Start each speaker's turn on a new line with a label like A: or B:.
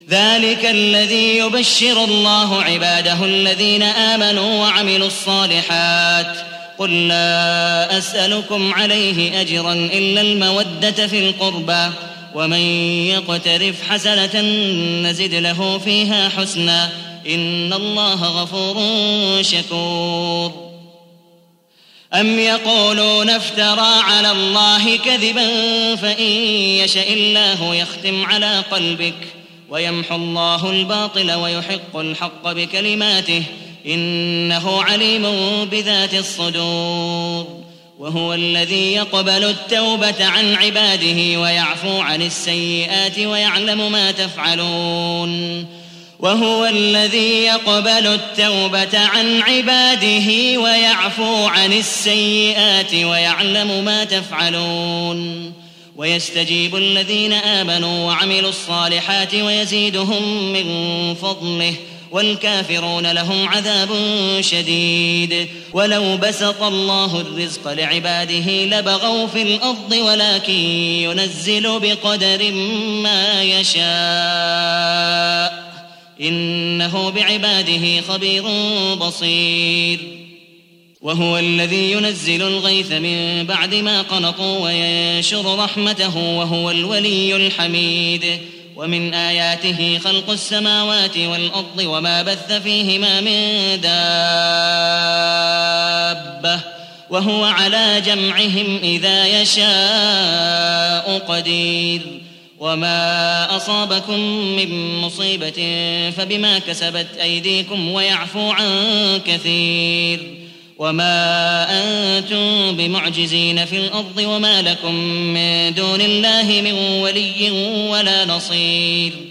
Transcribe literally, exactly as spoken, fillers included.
A: ذلك الذي يبشر الله عباده الذين آمنوا وعملوا الصالحات قل لا أسألكم عليه أجرا إلا المودة في القربى ومن يقترف حسنة نزد له فيها حسنا إن الله غفور شكور. أم يقولون افترى على الله كذبا فإن يشأ الله يختم على قلبك ويمحو الله الباطل ويحق الحق بكلماته إنه عليم بذات الصدور. وهو الذي يقبل التوبة عن عباده ويعفو عن السيئات ويعلم ما تفعلون وهو الذي يقبل التوبة عن عباده ويعفو عن السيئات ويعلم ما تفعلون ويستجيب الذين آمنوا وعملوا الصالحات ويزيدهم من فضله والكافرون لهم عذاب شديد. ولو بسط الله الرزق لعباده لبغوا في الأرض ولكن ينزل بقدر ما يشاء إنه بعباده خبير بصير. وهو الذي ينزل الغيث من بعد ما قنطوا وينشر رحمته وهو الولي الحميد. ومن آياته خلق السماوات والأرض وما بث فيهما من دابة وهو على جمعهم إذا يشاء قدير. وما أصابكم من مصيبة فبما كسبت أيديكم ويعفو عن كثير. وما أنتم بمعجزين في الأرض وما لكم من دون الله من ولي ولا نصير.